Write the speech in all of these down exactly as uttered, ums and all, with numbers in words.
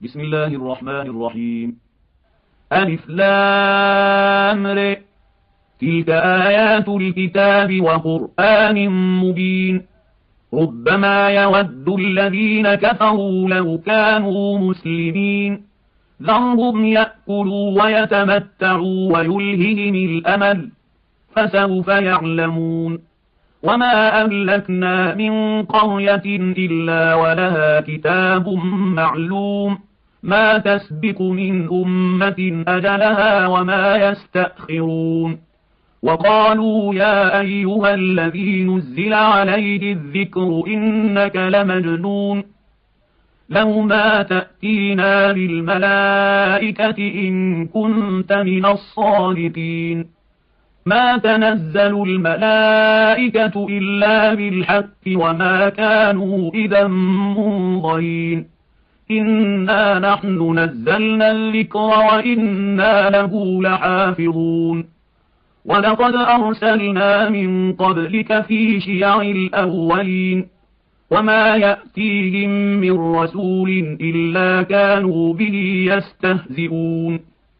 بسم الله الرحمن الرحيم. ألف لام ر. تلك آيات الكتاب وقرآن مبين. ربما يود الذين كفروا لو كانوا مسلمين. ذرهم يأكلوا ويتمتعوا ويلههم الأمل، فسوف يعلمون. وما أهلكنا من قرية إلا ولها كتاب معلوم، ما تسبق من أمة أجلها وما يستأخرون. وقالوا يا أيها الذي نزل عليه الذكر إنك لمجنون، لو ما تأتينا بالملائكة إن كنت من الصادقين. ما تنزل الملائكة إلا بالحق وما كانوا إذا منظرين. إنا نحن نزلنا الذكر وإنا له لحافظون. ولقد أرسلنا من قبلك في شيع الأولين، وما يأتيهم من رسول إلا كانوا به يستهزئون.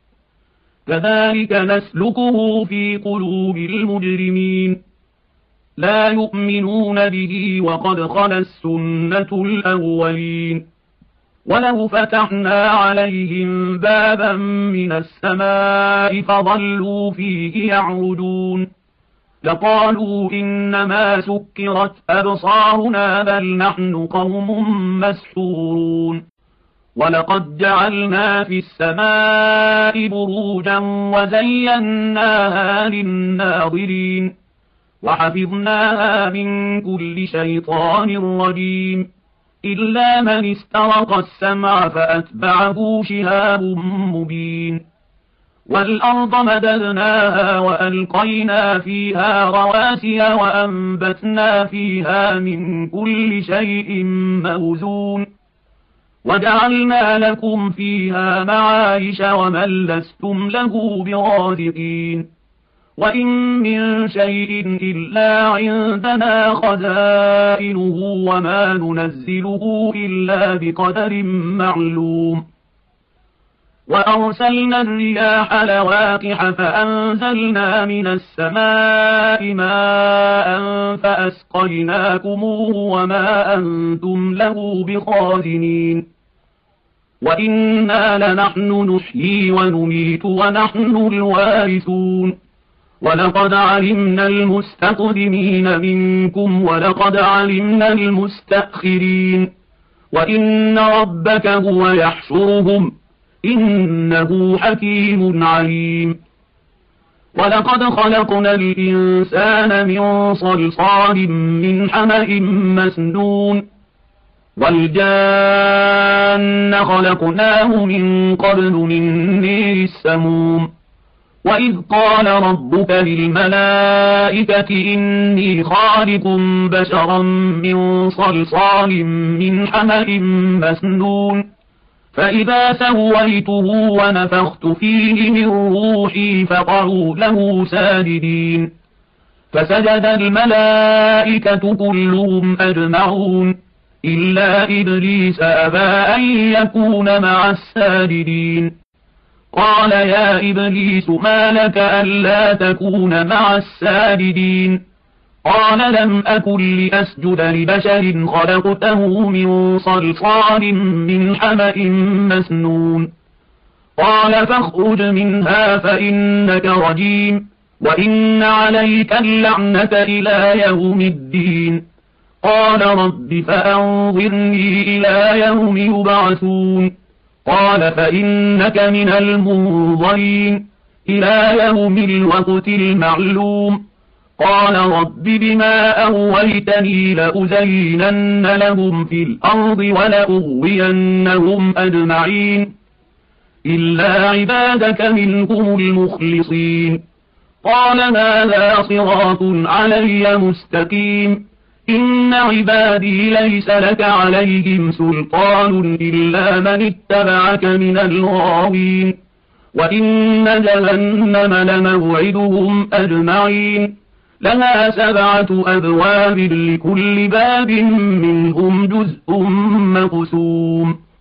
كذلك نسلكه في قلوب المجرمين، لا يؤمنون به وقد خلت السنة الأولين. ولو فتحنا عليهم بابا من السماء فظلوا فيه يعرجون لقالوا إنما سكرت أبصارنا بل نحن قوم مسحورون. ولقد جعلنا في السماء بروجا وزيناها للناظرين وحفظناها من كل شيطان رجيم إلا من استرق السمع فأتبعه شهاب مبين. والأرض مددناها وألقينا فيها رواسي وأنبتنا فيها من كل شيء موزون وجعلنا لكم فيها معايش ومن لستم له برازقين. وإن من شيء إلا عندنا خزائنه وما ننزله إلا بقدر معلوم. وأرسلنا الرياح لواقح فأنزلنا من السماء ماء فأسقيناكموه وما أنتم له بخازنين. وإنا لنحن نحيي ونميت ونحن الوارثون. ولقد علمنا المستقدمين منكم ولقد علمنا المستأخرين. وإن ربك هو يحشرهم إنه حكيم عليم. ولقد خلقنا الإنسان من صلصال من حمأ مسنون والجان خلقناه من قبل من نير السموم. وإذ قال ربك للملائكة إني خالق بشرا من صلصال من حمأ مسنون فإذا سويته ونفخت فيه من روحي فقعوا له ساجدين. فسجد الملائكة كلهم أجمعون إلا إبليس أبى أن يكون مع الساجدين. قال يا إبليس ما لك ألا تكون مع الساجدين؟ قال لم أكن لأسجد لبشر خلقته من صلصال من حمأ مسنون. قال فاخرج منها فإنك رجيم وإن عليك اللعنة إلى يوم الدين. قال رب فأنظرني إلى يوم يبعثون. قال فإنك من المنظرين إلى يوم الوقت المعلوم. قال رب بما أغويتني لأزينن لهم في الأرض ولأغوينهم أجمعين إلا عبادك منهم المخلصين. قال هذا صراط علي مستقيم. إن عبادي ليس لك عليهم سلطان إلا من اتبعك من الغاوين. وإن جهنم لموعدهم أجمعين لها سبعة أبواب لكل باب منهم جزء مقسوم.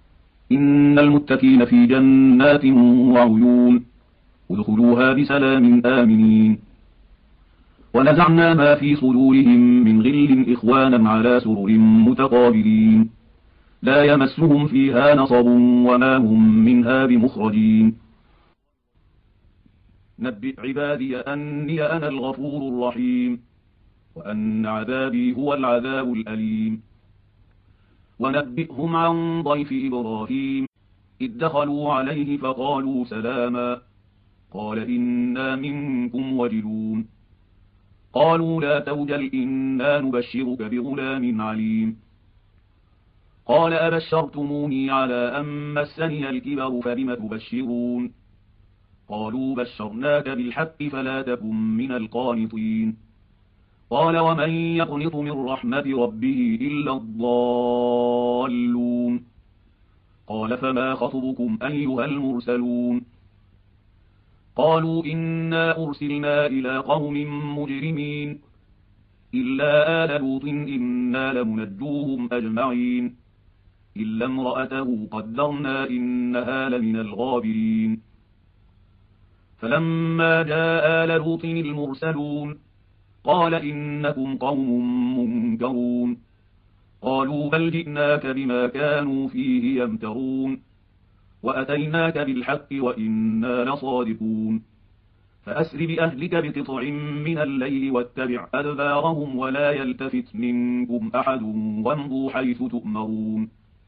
إن المتقين في جنات وعيون ادخلوها بسلام آمنين. ونزعنا ما في صدورهم من غل إخوانا على سرر متقابلين لا يمسهم فيها نصب وما هم منها بمخرجين. نبئ عبادي أني أنا الغفور الرحيم وأن عذابي هو العذاب الأليم. ونبئهم عن ضيف إبراهيم إذ دخلوا عليه فقالوا سلاما قال إنا منكم وجلون قالوا لا توجل إنا نبشرك بغلام عليم. قال أبشرتموني على أن مسني الكبر فبم تبشرون قالوا بشرناك بالحق فلا تكن من القانطين. قال ومن يقنط من رحمة ربه إلا الضالون. قال فما خطبكم أيها المرسلون قالوا إنا أرسلنا إلى قوم مجرمين إلا آل لوط إنا لمنجوهم أجمعين إلا امرأته قدرنا إنها لمن الغابرين. فلما جاء آل لوط المرسلون قال إنكم قوم منكرون قالوا بل جئناك بما كانوا فيه يمترون وأتيناك بالحق وإنا لصادقون. فأسر بأهلك بقطع من الليل واتبع أدبارهم ولا يلتفت منكم أحد وامضوا حيث تؤمرون.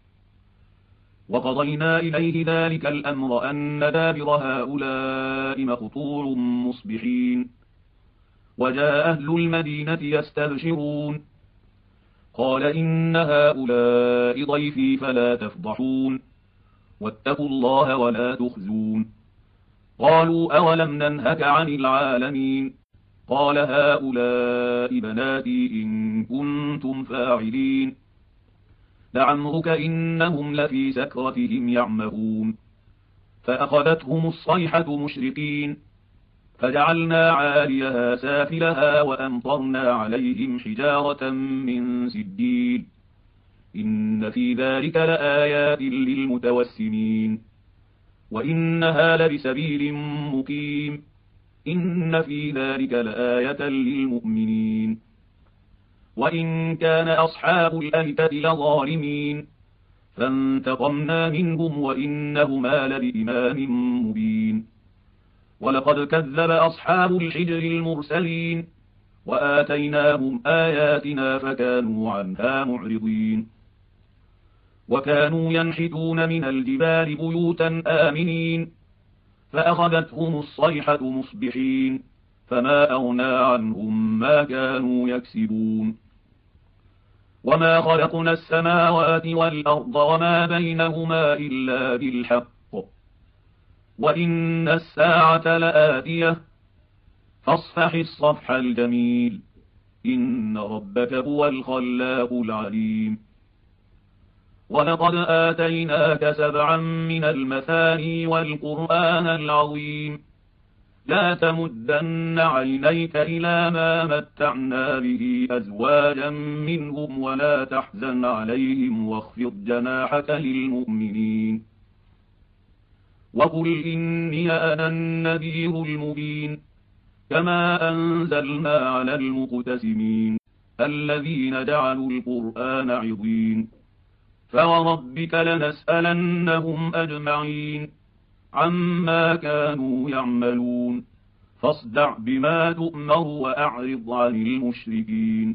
وقضينا إليه ذلك الأمر أن دابر هؤلاء مقطوع مصبحين. وجاء أهل المدينة يستبشرون قال إن هؤلاء ضيفي فلا تفضحون واتقوا الله ولا تخزون. قالوا أولم ننهك عن العالمين قال هؤلاء بناتي إن كنتم فاعلين لعمرك إنهم لفي سكرتهم يعمهون. فأخذتهم الصيحة مشرقين فجعلنا عاليها سافلها وأمطرنا عليهم حجارة من سجيل إن في ذلك لآيات للمتوسمين وإنها لبسبيل مقيم إن في ذلك لآية للمؤمنين. وإن كان أصحاب الأيكة لظالمين فانتقمنا منهم وإنهما لبإمام مبين. ولقد كذب أصحاب الحجر المرسلين وآتيناهم آياتنا فكانوا عنها معرضين. وكانوا ينحتون من الجبال بيوتا آمنين فأخذتهم الصيحة مصبحين فما أغنى عنهم ما كانوا يكسبون. وما خلقنا السماوات والأرض وما بينهما إلا بالحق وإن الساعة لآتية فاصفح الصفح الجميل إن ربك هو الخلاق العليم. ولقد آتيناك سبعا من المثاني والقرآن العظيم لا تمدن عينيك إلى ما متعنا به أزواجا منهم ولا تحزن عليهم واخفض جناحك للمؤمنين. وقل إني أنا النذير المبين كما أنزلنا على المقتسمين الذين جعلوا القرآن عضين. فوربك لنسألنهم أجمعين عما كانوا يعملون فاصدع بما تؤمر وأعرض عن المشركين.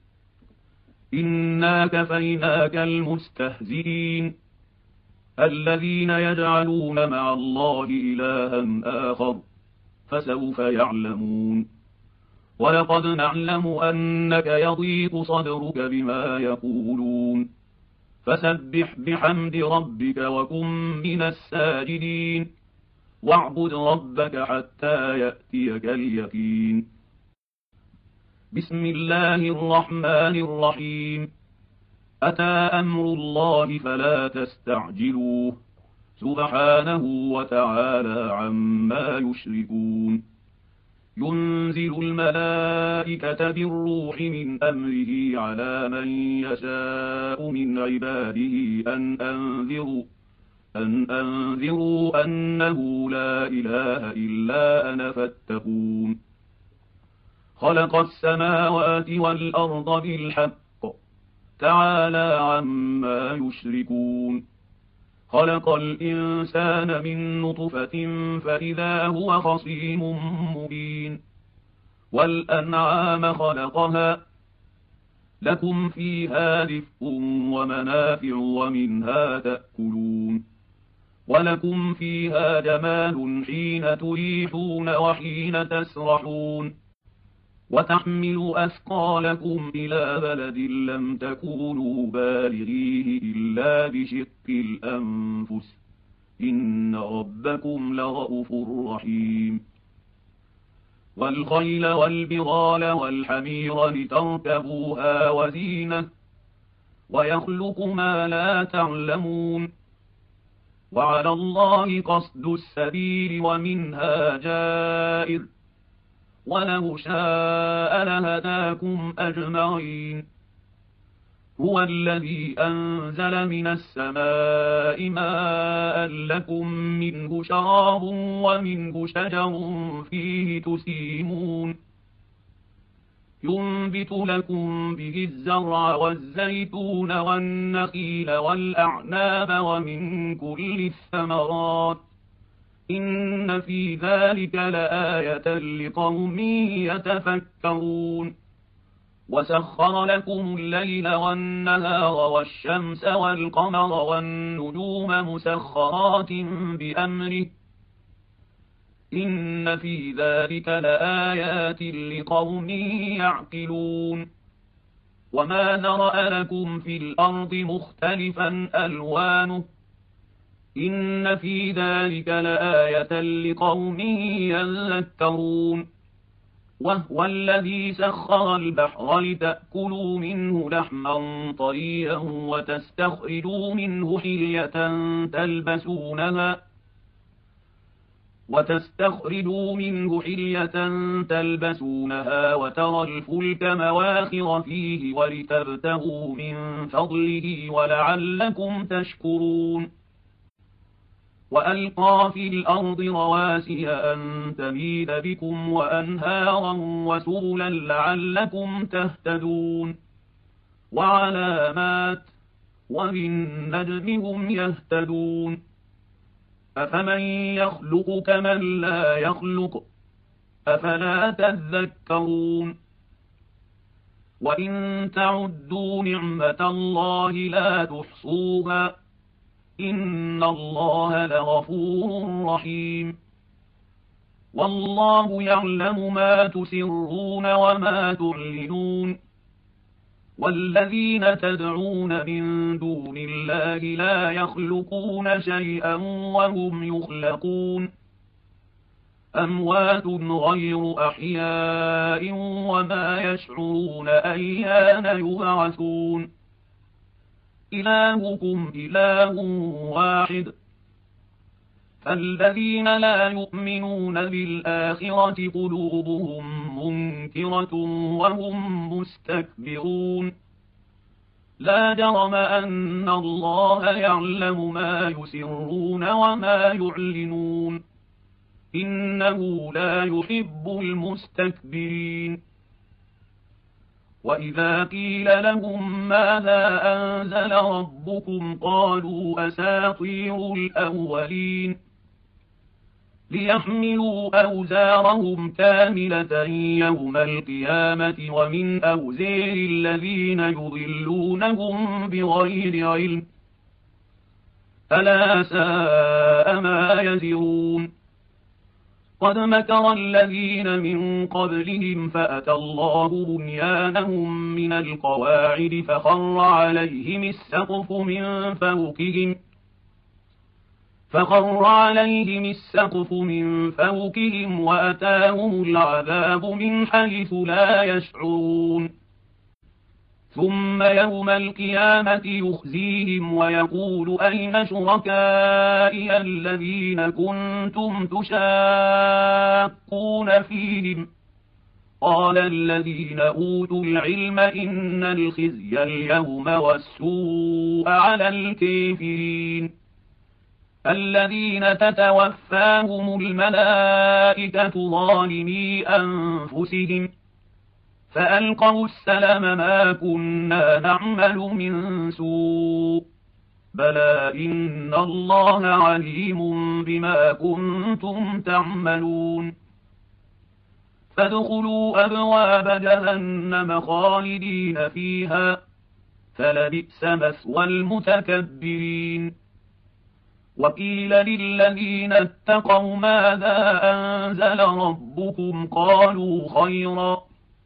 إنا كفيناك المستهزئين الذين يجعلون مع الله إلها آخر فسوف يعلمون. ولقد نعلم أنك يضيق صدرك بما يقولون فسبح بحمد ربك وكن من الساجدين واعبد ربك حتى يأتيك اليقين. بسم الله الرحمن الرحيم. أتى أمر الله فلا تستعجلوه سبحانه وتعالى عما يشركون. ينزل الملائكة بالروح من أمره على من يشاء من عباده أن أنذروا أن أنذروا أنه لا إله إلا أنا فاتقون خلق السماوات والأرض بالحق تعالى عما يشركون خلق الإنسان من نطفة فإذا هو خصيم مبين والأنعام خلقها لكم فيها دفء ومنافع ومنها تأكلون ولكم فيها جمال حين تريحون وحين تسرحون وتحملوا أثقالكم إلى بلد لم تكونوا بالغيه إلا بشق الأنفس إن ربكم لرءوف رحيم والخيل والبغال والحمير لتركبوها وزينة ويخلق ما لا تعلمون وعلى الله قصد السبيل ومنها جائر ولو شاء لهداكم أجمعين هو الذي أنزل من السماء ماء لكم منه شراب ومنه شجر فيه تسيمون ينبت لكم به الزرع والزيتون والنخيل والأعناب ومن كل الثمرات إن في ذلك لآية لقوم يتفكرون وسخر لكم الليل والنهار والشمس والقمر والنجوم مسخرات بأمره إن في ذلك لآيات لقوم يعقلون وما نرأ لكم في الأرض مختلفا ألوانه إن في ذلك لآية لقوم يذكرون وهو الذي سخر البحر لتأكلوا منه لحما طريا وتستخرجوا منه حلية تلبسونها وتستخرجوا منه حلية تلبسونها وترى الفلك مواخر فيه ولتبتغوا من فضله ولعلكم تشكرون وألقى في الأرض رواسي أن تميد بكم وأنهارا وسبلا لعلكم تهتدون وعلامات وبالنجم هم يهتدون أفمن يخلق كمن لا يخلق أفلا تذكرون وإن تعدوا نعمة الله لا تحصوها إن الله لغفور رحيم والله يعلم ما تسرون وما تعلنون والذين تدعون من دون الله لا يخلقون شيئا وهم يخلقون أموات غير أحياء وما يشعرون أيان يبعثون إلهكم إله واحد فالذين لا يؤمنون بالآخرة قلوبهم منكرة وهم مستكبرون لا جرم أن الله يعلم ما يسرون وما يعلنون إنه لا يحب المستكبرين وإذا قيل لهم ماذا أنزل ربكم قالوا أساطير الأولين ليحملوا أوزارهم كاملة يوم القيامة ومن أوزار الذين يضلونهم بغير علم ألا ساء ما يزرون قد مكر الذين من قبلهم فأتى الله بنيانهم من القواعد فخر عليهم السقف من فوقهم فخر عليهم السقف من فوقهم وأتاهم العذاب من حيث لا يشعرون ثم يوم القيامة يخزيهم ويقول أين شركائي الذين كنتم تشاقون فيهم قال الذين أوتوا العلم إن الخزي اليوم والسوء على الكافرين الذين تتوفاهم الملائكة ظالمي أنفسهم فألقوا السلم ما كنا نعمل من سوء بلى إن الله عليم بما كنتم تعملون فادخلوا أبواب جهنم خالدين فيها فلبئس مثوى المتكبرين وقيل للذين اتقوا ماذا أنزل ربكم قالوا خيرا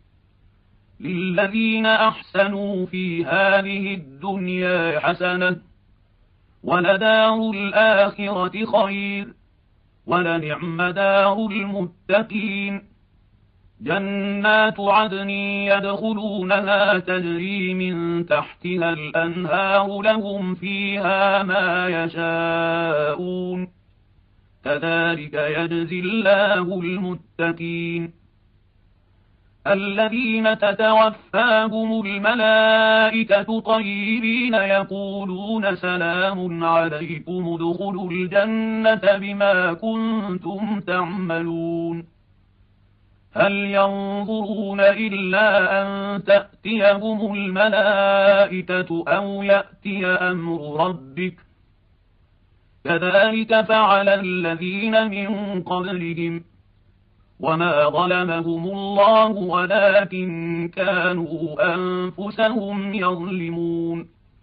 للذين أحسنوا في هذه الدنيا حسنة ولدار الآخرة خير ولنعم دار المتقين جنات عدن يدخلونها تجري من تحتها الأنهار لهم فيها ما يشاءون كذلك يجزي الله المتقين الذين تتوفاهم الملائكة طيبين يقولون سلام عليكم ادخلوا الجنة بما كنتم تعملون هل ينظرون إلا أن تأتيهم الملائكة أو يأتي أمر ربك كذلك فعل الذين من قبلهم وما ظلمهم الله ولكن كانوا أنفسهم يظلمون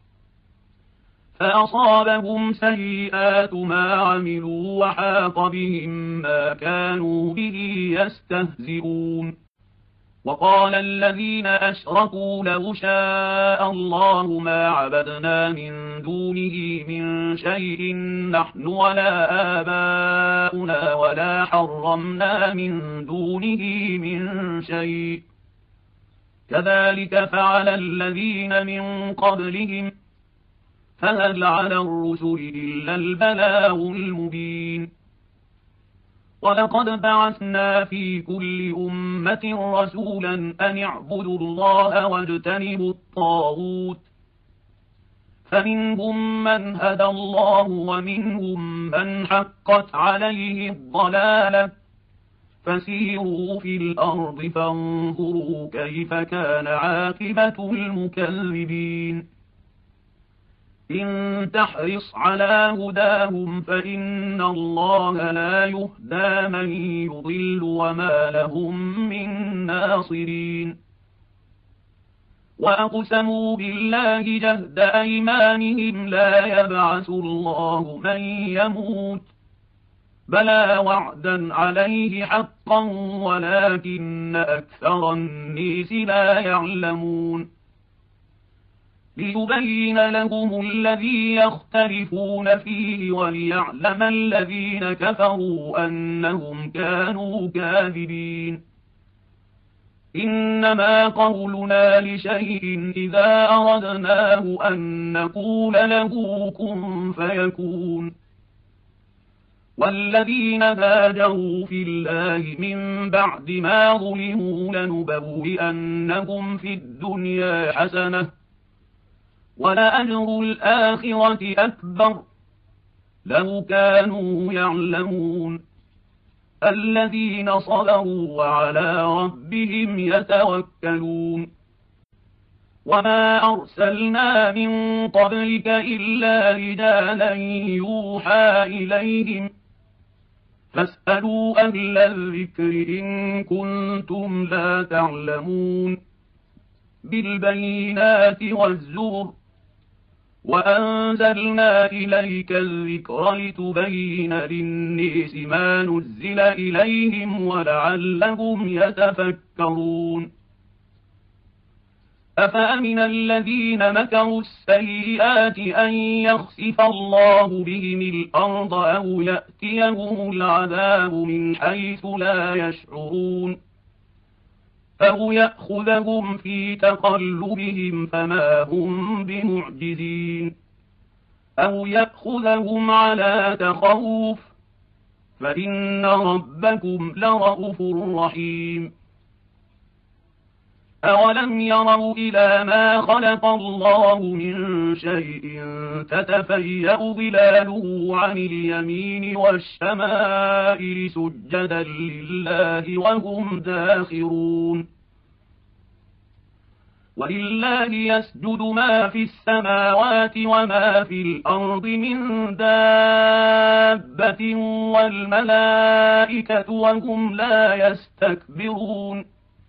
فأصابهم سيئات ما عملوا وحاق بهم ما كانوا به يستهزئون وقال الذين أشركوا لو شاء الله ما عبدنا من دونه من شيء نحن ولا آباؤنا ولا حرمنا من دونه من شيء كذلك فعل الذين من قبلهم فهل على الرسل إلا البلاغ المبين ولقد بعثنا في كل أمة رسولا أن اعبدوا الله واجتنبوا الطاغوت فمنهم من هدى الله ومنهم من حقت عليه الضلالة فسيروا في الأرض فانظروا كيف كان عاقبة المكذبين إن تحرص على هداهم فإن الله لا يهدى من يضل وما لهم من ناصرين وأقسموا بالله جهد أيمانهم لا يبعث الله من يموت بلى وعدا عليه حقا ولكن أكثر الناس لا يعلمون ليبين لهم الذي يختلفون فيه وليعلم الذين كفروا أنهم كانوا كاذبين إنما قولنا لشيء إذا أردناه أن نقول له كن فيكون والذين هاجروا في الله من بعد ما ظلموا لنبوئنهم في الدنيا حسنة ولأجر الآخرة أكبر لو كانوا يعلمون الذين صبروا وعلى ربهم يتوكلون وما أرسلنا من قبلك إلا رجالا يوحى إليهم فاسألوا أهل الذكر إن كنتم لا تعلمون بالبينات والزبر وأنزلنا إليك الذكر لتبين للناس ما نزل إليهم ولعلهم يتفكرون أفأمن الذين مكروا السيئات أن يخسف الله بهم الأرض أو يأتيهم العذاب من حيث لا يشعرون أو يأخذهم في تقلبهم فما هم بمعجزين أو يأخذهم على تخوف فإن ربكم لرءوف رحيم أولم يروا إلى ما خلق الله من شيء تتفيأ ظلاله عن اليمين والشمائل سجدا لله وهم داخرون ولله يسجد ما في السماوات وما في الأرض من دابة والملائكة وهم لا يستكبرون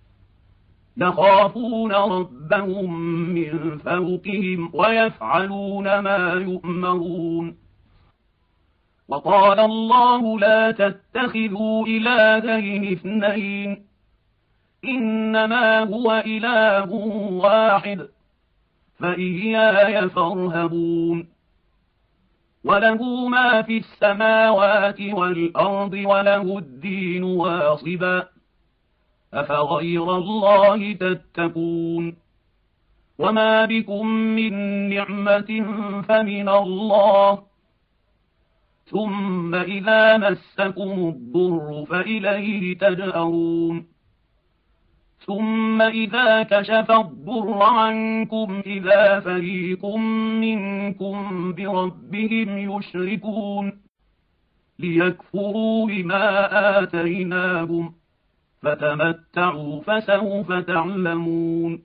يخافون ربهم من فوقهم ويفعلون ما يؤمرون وقال الله لا تتخذوا إلهين اثنين إنما هو إله واحد فإياي فارهبون وله ما في السماوات والأرض وله الدين واصبا أفغير الله تتقون وما بكم من نعمة فمن الله ثم إذا مسكم الضر فإليه تجأرون ثم إذا كشف الضر عنكم إذا فريق منكم بربهم يشركون ليكفروا بما آتيناهم فتمتعوا فسوف تعلمون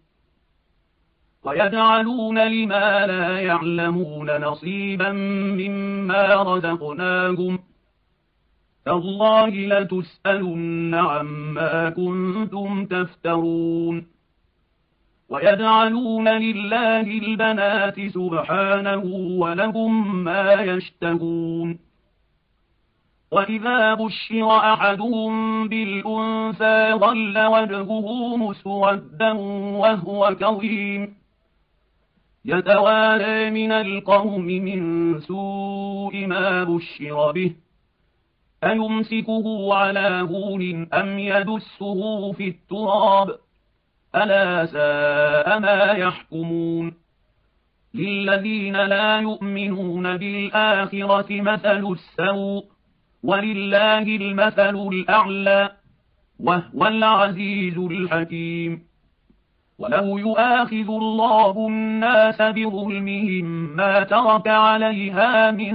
ويجعلون لما لا يعلمون نصيبا مما رزقناهم تالله لتسألن عما كنتم تفترون ويجعلون لله البنات سبحانه ولهم ما يشتهون وإذا بشر أحدهم بالأنثى ظل وجهه مسودا وهو كظيم يتوارى من القوم من سوء ما بشر به أيمسكه على هون أم يدسه في التراب ألا ساء ما يحكمون للذين لا يؤمنون بالآخرة مثل السوء ولله المثل الأعلى وهو العزيز الحكيم ولو يؤاخذ الله الناس بظلمهم ما ترك عليها من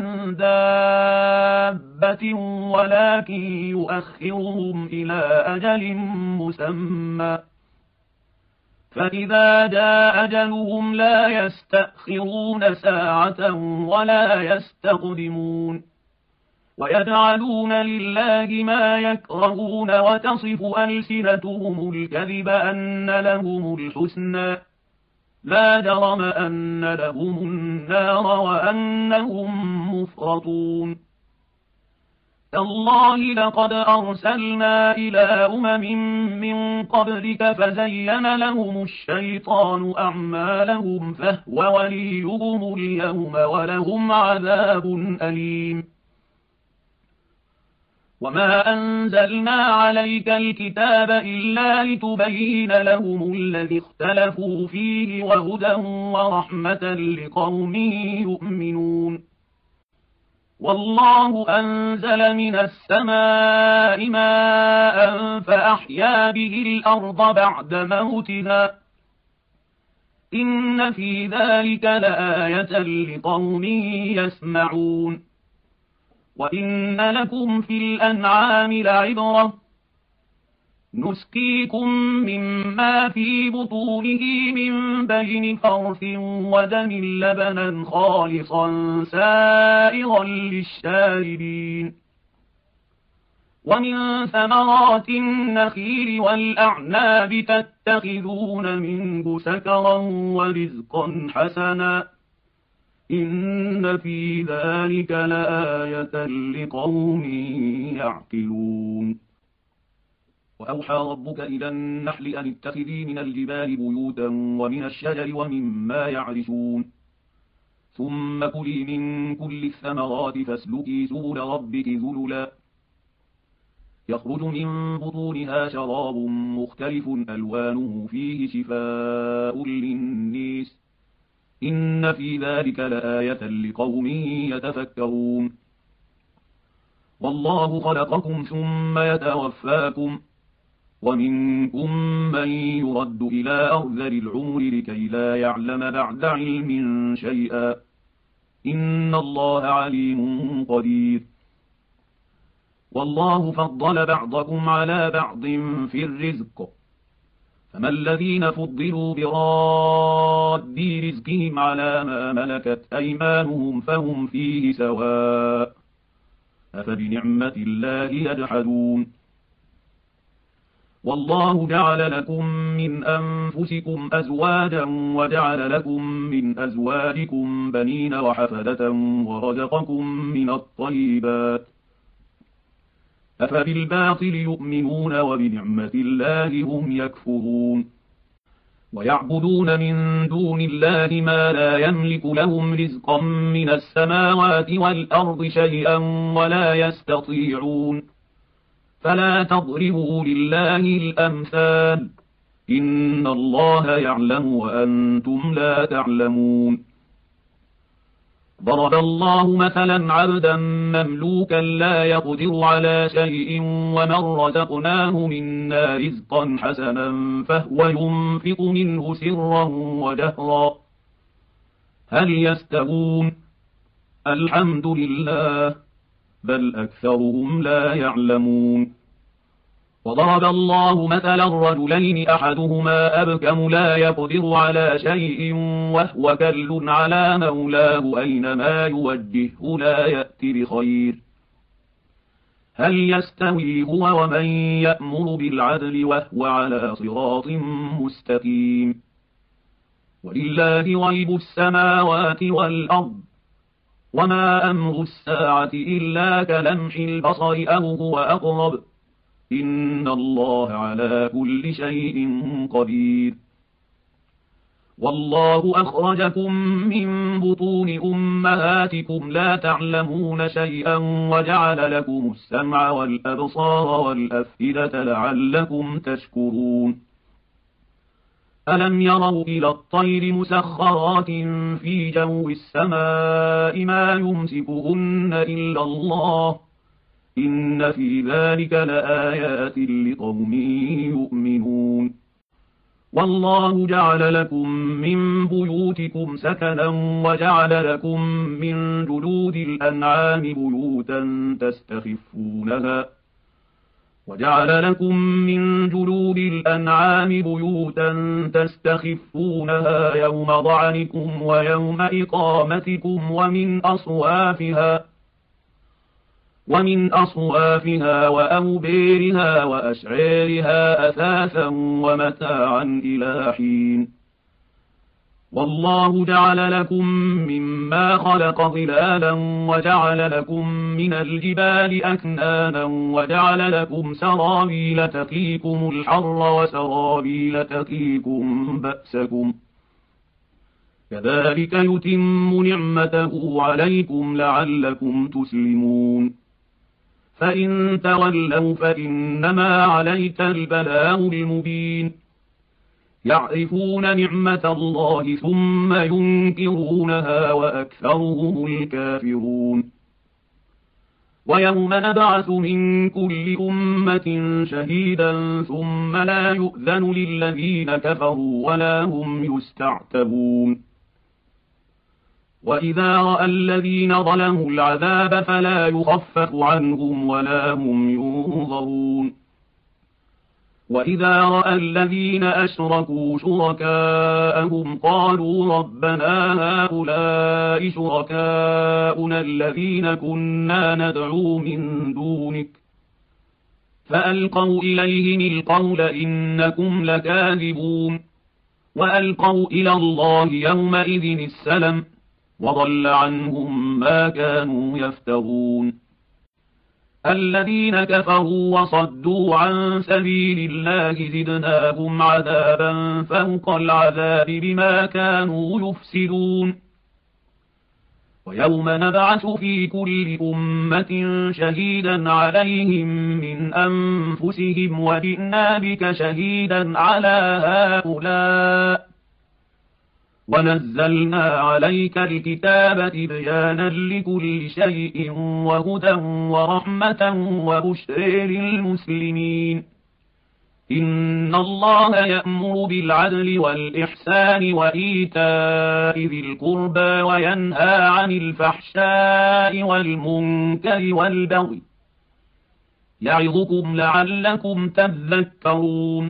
دابة ولكن يؤخرهم إلى أجل مسمى فإذا جاء أجلهم لا يستأخرون ساعة ولا يستقدمون ويجعلون لله ما يكرهون وتصف ألسنتهم الكذب أن لهم الحسنى لا جرم أن لهم النار وأنهم مفرطون تالله لقد أرسلنا إلى أمم من قبلك فزين لهم الشيطان أعمالهم فهو وليهم اليوم ولهم عذاب أليم وما أنزلنا عليك الكتاب إلا لتبين لهم الذي اختلفوا فيه وهدى ورحمة لقوم يؤمنون والله أنزل من السماء ماء فأحيا به الأرض بعد موتها إن في ذلك لآية لقوم يسمعون وإن لكم في الأنعام لعبرة نسقيكم مما في بطونه من بين فرث ودم لبنا خالصا سائغا للشاربين ومن ثمرات النخيل والأعناب تتخذون منه سكرا ورزقا حسنا إن في ذلك لآية لقوم يعقلون وأوحى ربك إلى النحل أن اتخذي من الجبال بيوتا ومن الشجر ومما يعرشون ثم كلي من كل الثمرات فاسلكي سبل ربك ذللا يخرج من بطونها شراب مختلف ألوانه فيه شفاء للناس إن في ذلك لآية لقوم يتفكرون والله خلقكم ثم يتوفاكم ومنكم من يرد إلى أرذل العمر لكي لا يعلم بعد علم شيئا، إن الله عليم قدير. والله فضل بعضكم على بعض في الرزق، فما الذين فضلوا براد رزقهم على ما ملكت أيمانهم فهم فيه سواء، أفبنعمة الله يجحدون. والله جعل لكم من أنفسكم أزواجا وجعل لكم من أزواجكم بنين وحفدة ورزقكم من الطيبات، أفبالباطل يؤمنون وبنعمة الله هم يكفرون. ويعبدون من دون الله ما لا يملك لهم رزقا من السماوات والأرض شيئا ولا يستطيعون، فلا تضربوا لله الأمثال، إن الله يعلم وأنتم لا تعلمون. ضرب الله مثلا عبدا مملوكا لا يقدر على شيء ومن رزقناه منا رزقا حسنا فهو ينفق منه سرا وجهرا، هل يستوون؟ الحمد لله، بل أكثرهم لا يعلمون. وضرب الله مثلا رجلين أحدهما أبكم لا يقدر على شيء وهو كل على مولاه أينما يوجهه لا يأتي بخير، هل يستوي هو ومن يأمر بالعدل وهو على صراط مستقيم؟ ولله غيب السماوات والأرض، وما أمر الساعة إلا كلمح البصر أو هو أقرب، إن الله على كل شيء قدير. والله أخرجكم من بطون أمهاتكم لا تعلمون شيئا وجعل لكم السمع والأبصار والأفئدة لعلكم تشكرون. ألم يروا إلى الطير مسخرات في جو السماء ما يمسكهن إلا الله، إن في ذلك لآيات لقوم يؤمنون. والله جعل لكم من بيوتكم سكنا وجعل لكم من جلود الأنعام بيوتا تستخفونها وجعل لكم من جلود الأنعام بيوتا تستخفونها يوم ضعنكم ويوم إقامتكم ومن أصوافها ومن أصوافها وأوبيرها وأشعيرها أثاثا ومتاعا إلى حين. والله جعل لكم مما خلق ظلالا وجعل لكم من الجبال أكنانا وجعل لكم سرابيل تقيكم الحر وسرابيل تقيكم بأسكم، كذلك يتم نعمته عليكم لعلكم تسلمون. فإن تولوا فإنما عليك البلاغ المبين، يعرفون نعمة الله ثم ينكرونها وأكثرهم الكافرون. ويوم نبعث من كل أمة شهيدا ثم لا يؤذن للذين كفروا ولا هم يستعتبون. وإذا رأى الذين ظلموا العذاب فلا يخفف عنهم ولا هم ينظرون. وإذا رأى الذين أشركوا شركاءهم قالوا ربنا هؤلاء شركاؤنا الذين كنا ندعو من دونك، فألقوا إليهم القول إنكم لكاذبون، وألقوا إلى الله يومئذ السلم، وضل عنهم ما كانوا يفترون. الذين كفروا وصدوا عن سبيل الله زدناهم عذابا فوق العذاب بما كانوا يفسدون. ويوم نبعث في كل أمة شهيدا عليهم من أنفسهم وجئنا بك شهيدا على هؤلاء، ونزلنا عليك الكتاب تبيانا لكل شيء وهدى ورحمة وبشر للمسلمين. إن الله يأمر بالعدل والإحسان وإيتاء ذي القربى وينهى عن الفحشاء والمنكر والبغي يعظكم لعلكم تذكرون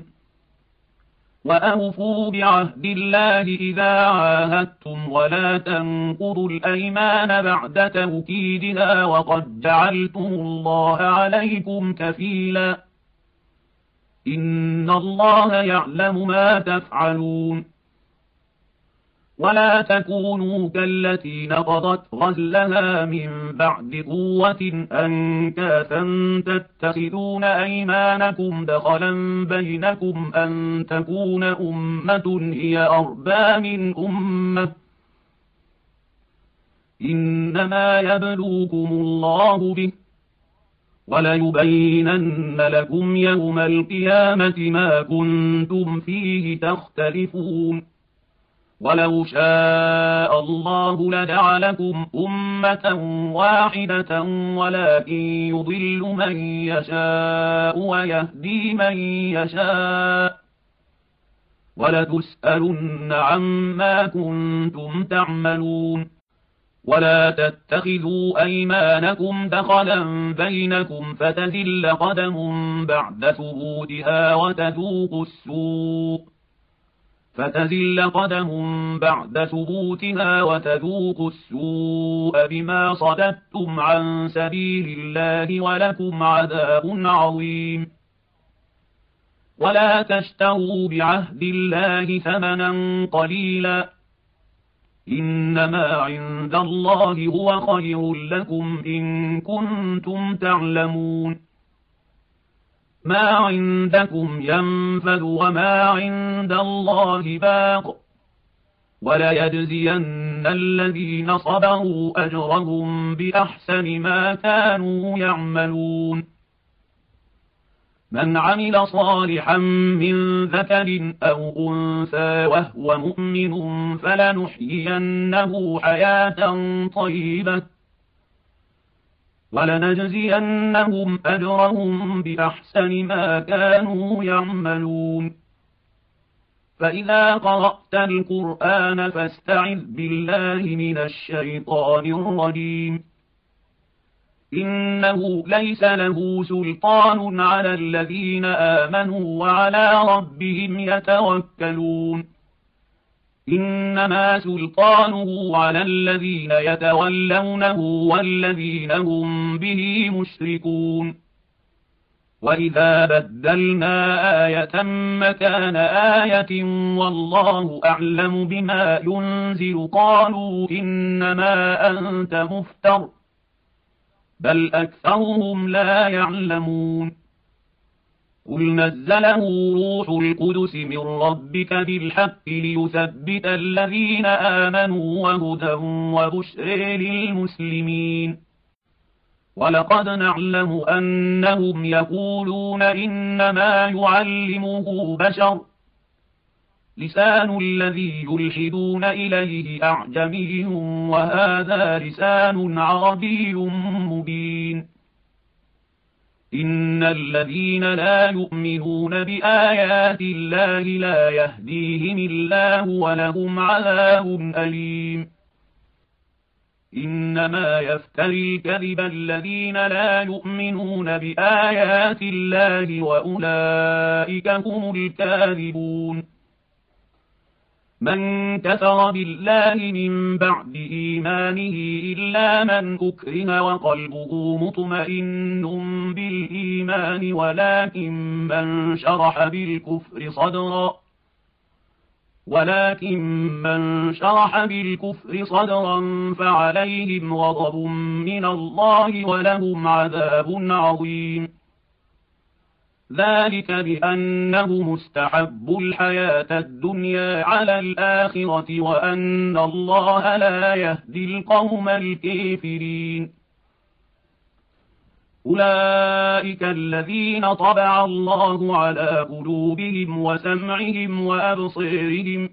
وأوفوا بعهد الله إذا عاهدتم ولا تنقضوا الأيمان بعد توكيدها وقد جعلتم الله عليكم كفيلا إن الله يعلم ما تفعلون ولا تكونوا كالتي نقضت غزلها من بعد قوة أنكاثا تتخذون أيمانكم دخلا بينكم أن تكون أمة هي أربى من أمة إنما يبلوكم الله به وليبينن لكم يوم القيامة ما كنتم فيه تختلفون ولو شاء الله لجعلكم أمة واحدة ولكن يضل من يشاء ويهدي من يشاء ولتسألن عما كنتم تعملون ولا تتخذوا أيمانكم دخلا بينكم فتزل قدم بعد ثبوتها وتذوقوا السوء فتزل قدم بعد ثبوتها وتذوقوا السوء بما صددتم عن سبيل الله ولكم عذاب عظيم ولا تشتروا بعهد الله ثمنا قليلا إنما عند الله هو خير لكم إن كنتم تعلمون ما عندكم ينفد وما عند الله باق وليجزين الذين صبروا أجرهم بأحسن ما كانوا يعملون من عمل صالحا من ذكر أو أنثى وهو مؤمن فلنحيينه حياة طيبة ولنجزينهم أجرهم بأحسن ما كانوا يعملون فإذا قرأت القرآن فاستعذ بالله من الشيطان الرجيم إنه ليس له سلطان على الذين آمنوا وعلى ربهم يتوكلون إنما سلطانه على الذين يتولونه والذين هم به مشركون وإذا بدلنا آية مكان آية والله أعلم بما ينزل قالوا إنما أنت مفتر بل أكثرهم لا يعلمون قل نزله روح القدس من ربك بالحق ليثبت الذين آمنوا وهدى وبشر للمسلمين ولقد نعلم أنهم يقولون إنما يعلمه بشر لسان الذي يلحدون إليه أعجمي وهذا لسان عربي مبين إن الذين لا يؤمنون بآيات الله لا يهديهم الله ولهم عذاب أليم إنما يفتري الكذب الذين لا يؤمنون بآيات الله وأولئك هم الكاذبون من كفر بالله من بعد إيمانه إلا من أكره وقلبه مطمئن بالإيمان ولكن من شرح بالكفر صدرا ولكن من شرح بالكفر صدرا فعليهم غضب من الله ولهم عذاب عظيم ذلك بأنه مستحب الحياة الدنيا على الآخرة وأن الله لا يهدي القوم الكافرين أولئك الذين طبع الله على قلوبهم وسمعهم وأبصارهم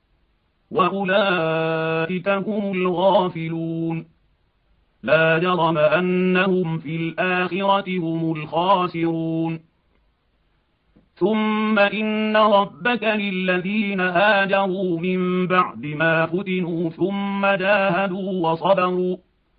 وأولئك هم الغافلون لا جرم أنهم في الآخرة هم الخاسرون ثم إن ربك للذين هاجروا من بعد ما فتنوا ثم جاهدوا وصبروا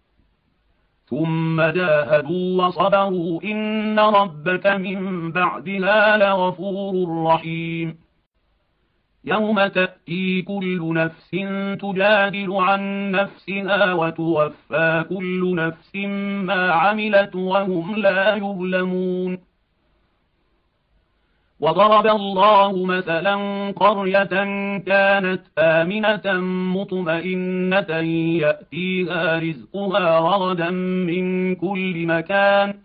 ثم جاهدوا وصبروا إن ربك من بعدها لغفور رحيم. يوم تأتي كل نفس تجادل عن نفسها وتوفى كل نفس ما عملت وهم لا يظلمون. وضرب الله مثلا قرية كانت آمنة مطمئنة يأتيها رزقها رغدا من كل مكان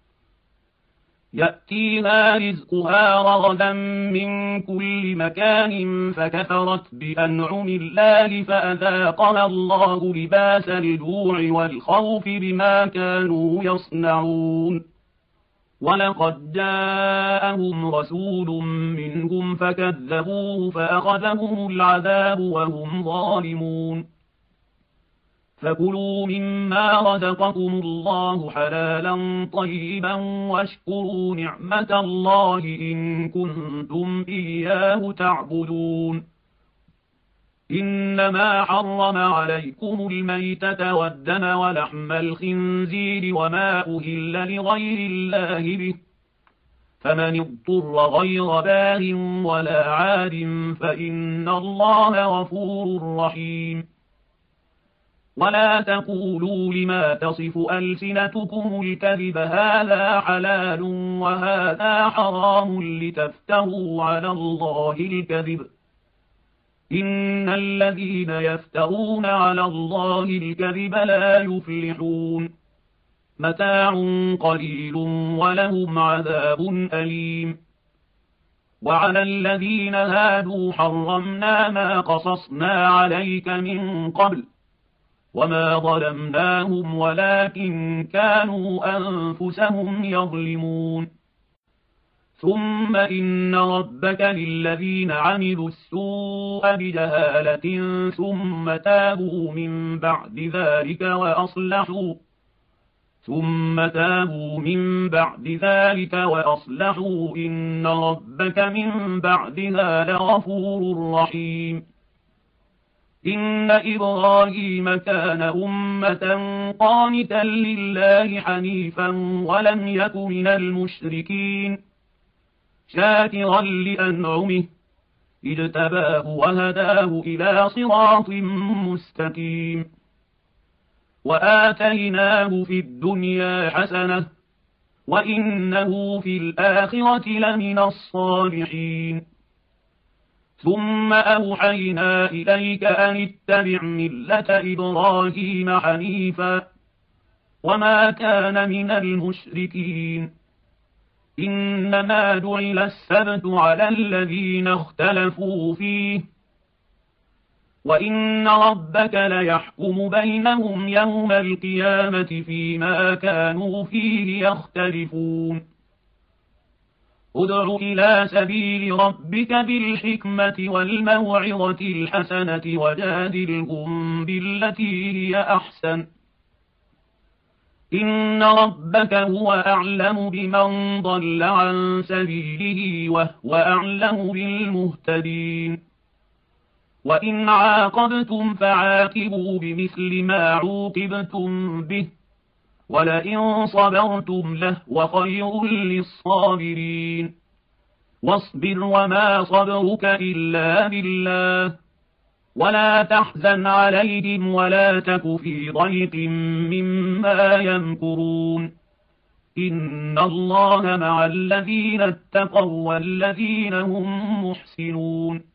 يأتيها رزقها رغدا من كل مكان فكفرت بأنعم الله فأذاقها الله لباس الجوع والخوف بما كانوا يصنعون. ولقد جاءهم رسول منهم فكذبوه فأخذهم العذاب وهم ظالمون. فكلوا مما رزقكم الله حلالا طيبا واشكروا نعمة الله إن كنتم إياه تعبدون. إنما حرم عليكم الميتة والدم ولحم الخنزير وما أهل لغير الله به، فمن اضطر غير باغ ولا عاد فإن الله غفور رحيم. ولا تقولوا لما تصف ألسنتكم الكذب هذا حلال وهذا حرام لتفتروا على الله الكذب، إن الذين يفترون على الله الكذب لا يفلحون. متاع قليل ولهم عذاب أليم. وعلى الذين هادوا حرمنا ما قصصنا عليك من قبل وما ظلمناهم ولكن كانوا أنفسهم يظلمون. ثم إن ربك للذين عملوا السوء بجهالة ثم تابوا من بعد ذلك وأصلحوا ثم تابوا من بعد ذلك وأصلحوا إن ربك من بعدها لغفور رحيم. إن إبراهيم كان أمة قانتا لله حنيفا ولم يك من المشركين شاكرا لأنعمه اجتباه وهداه إلى صراط مستقيم. وآتيناه في الدنيا حسنة وإنه في الآخرة لمن الصالحين. ثم أوحينا إليك أن اتبع ملة إبراهيم حنيفا وما كان من المشركين. إنما جعل السبت على الذين اختلفوا فيه وإن ربك ليحكم بينهم يوم القيامة فيما كانوا فيه يختلفون. ادع إلى سبيل ربك بالحكمة والموعظة الحسنة وجادلهم بالتي هي أحسن، إن ربك هو أعلم بمن ضل عن سبيله وهو أعلم بالمهتدين. وإن عاقبتم فعاقبوا بمثل ما عوقبتم به ولئن صبرتم لهو خير للصابرين. واصبر وما صبرك إلا بالله ولا تحزن عليهم ولا تك في ضيق مما يمكرون. إن الله مع الذين اتقوا والذين هم محسنون.